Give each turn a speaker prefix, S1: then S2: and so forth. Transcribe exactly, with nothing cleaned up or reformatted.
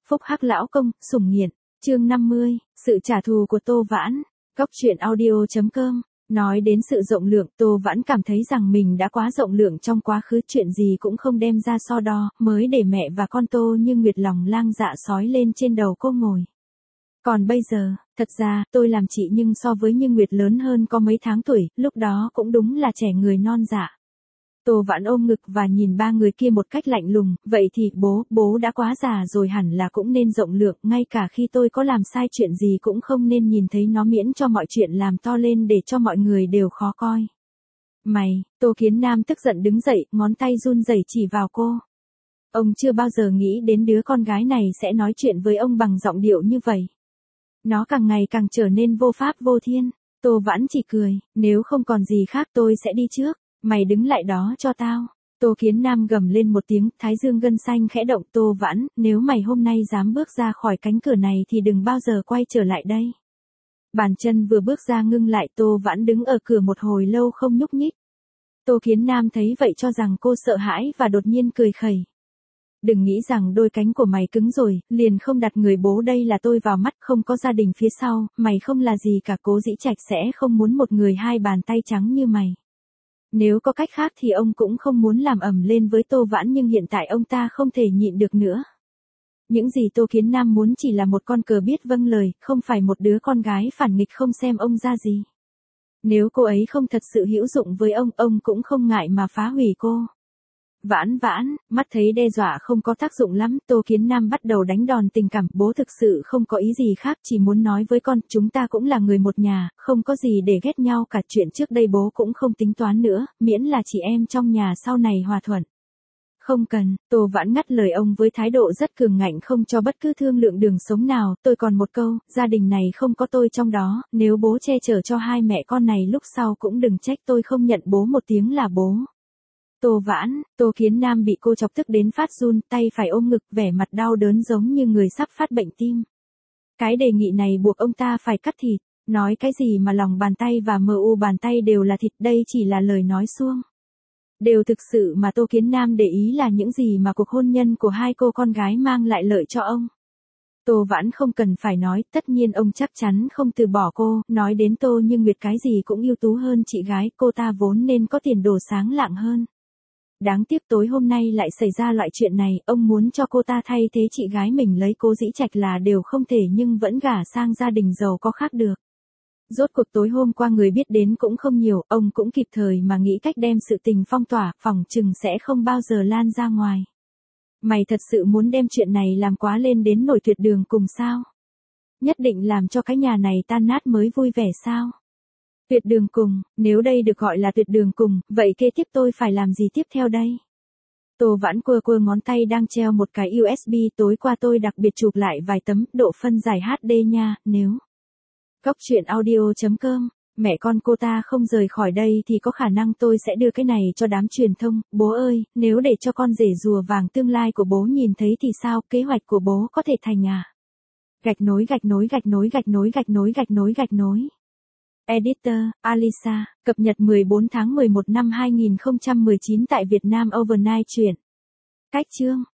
S1: Phúc Hắc lão công, sủng nghiện. Chương năm mươi, sự trả thù của Tô Vãn. Góc truyện audio chấm com. Nói đến sự rộng lượng, Tô Vãn cảm thấy rằng mình đã quá rộng lượng trong quá khứ, chuyện gì cũng không đem ra so đo, mới để mẹ và con Tô Như Nguyệt lòng lang dạ sói lên trên đầu cô ngồi. Còn bây giờ, thật ra, tôi làm chị nhưng so với Như Nguyệt lớn hơn có mấy tháng tuổi, lúc đó cũng đúng là trẻ người non dạ. Tô Vãn ôm ngực và nhìn ba người kia một cách lạnh lùng, vậy thì bố, bố đã quá già rồi hẳn là cũng nên rộng lượng, ngay cả khi tôi có làm sai chuyện gì cũng không nên nhìn thấy nó, miễn cho mọi chuyện làm to lên để cho mọi người đều khó coi. Mày, Tô Kiến Nam tức giận đứng dậy, ngón tay run rẩy chỉ vào cô. Ông chưa bao giờ nghĩ đến đứa con gái này sẽ nói chuyện với ông bằng giọng điệu như vậy. Nó càng ngày càng trở nên vô pháp vô thiên. Tô Vãn chỉ cười, nếu không còn gì khác tôi sẽ đi trước. Mày đứng lại đó cho tao. Tô Kiến Nam gầm lên một tiếng, thái dương gân xanh khẽ động. Tô Vãn, nếu mày hôm nay dám bước ra khỏi cánh cửa này thì đừng bao giờ quay trở lại đây. Bàn chân vừa bước ra ngưng lại, Tô Vãn đứng ở cửa một hồi lâu không nhúc nhích. Tô Kiến Nam thấy vậy cho rằng cô sợ hãi và đột nhiên cười khẩy. Đừng nghĩ rằng đôi cánh của mày cứng rồi, liền không đặt người bố đây là tôi vào mắt, không có gia đình phía sau, mày không là gì cả. Cố Dĩ Trạch sẽ không muốn một người hai bàn tay trắng như mày. Nếu có cách khác thì ông cũng không muốn làm ầm lên với Tô Vãn, nhưng hiện tại ông ta không thể nhịn được nữa. Những gì Tô Kiến Nam muốn chỉ là một con cờ biết vâng lời, không phải một đứa con gái phản nghịch không xem ông ra gì. Nếu cô ấy không thật sự hữu dụng với ông, ông cũng không ngại mà phá hủy cô. Vãn Vãn, mắt thấy đe dọa không có tác dụng lắm, Tô Kiến Nam bắt đầu đánh đòn tình cảm. Bố thực sự không có ý gì khác, chỉ muốn nói với con, chúng ta cũng là người một nhà, không có gì để ghét nhau cả. Chuyện trước đây bố cũng không tính toán nữa, miễn là chị em trong nhà sau này hòa thuận. Không cần. Tô Vãn ngắt lời ông với thái độ rất cường ngạnh, không cho bất cứ thương lượng đường sống nào. Tôi còn một câu, gia đình này không có tôi trong đó, nếu bố che chở cho hai mẹ con này lúc sau cũng đừng trách tôi không nhận bố một tiếng là bố. Tô Vãn, Tô Kiến Nam bị cô chọc tức đến phát run, tay phải ôm ngực, vẻ mặt đau đớn giống như người sắp phát bệnh tim. Cái đề nghị này buộc ông ta phải cắt thịt, nói cái gì mà lòng bàn tay và mờ u bàn tay đều là thịt, đây chỉ là lời nói suông. Đều thực sự mà Tô Kiến Nam để ý là những gì mà cuộc hôn nhân của hai cô con gái mang lại lợi cho ông. Tô Vãn không cần phải nói, tất nhiên ông chắc chắn không từ bỏ cô. Nói đến Tô Như Nguyệt cái gì cũng ưu tú hơn chị gái, cô ta vốn nên có tiền đồ sáng lạng hơn. Đáng tiếc tối hôm nay lại xảy ra loại chuyện này, ông muốn cho cô ta thay thế chị gái mình lấy Cố Dĩ Trạch là đều không thể, nhưng vẫn gả sang gia đình giàu có khác được. Rốt cuộc tối hôm qua người biết đến cũng không nhiều, ông cũng kịp thời mà nghĩ cách đem sự tình phong tỏa, phòng chừng sẽ không bao giờ lan ra ngoài. Mày thật sự muốn đem chuyện này làm quá lên đến nổi tuyệt đường cùng sao? Nhất định làm cho cái nhà này tan nát mới vui vẻ sao? Tuyệt đường cùng, nếu đây được gọi là tuyệt đường cùng, vậy kế tiếp tôi phải làm gì tiếp theo đây? Tô Vãn quơ quơ ngón tay đang treo một cái u ét bê, tối qua tôi đặc biệt chụp lại vài tấm, độ phân giải hát đê nha, nếu. Góc truyện audio chấm com, mẹ con cô ta không rời khỏi đây thì có khả năng tôi sẽ đưa cái này cho đám truyền thông. Bố ơi, nếu để cho con rể rùa vàng tương lai của bố nhìn thấy thì sao, kế hoạch của bố có thể thành à? Gạch nối gạch nối gạch nối gạch nối gạch nối gạch nối gạch nối. Editor, Alisa, cập nhật mười bốn tháng mười một năm hai nghìn không trăm mười chín tại Việt Nam Overnight truyện. Cách chương.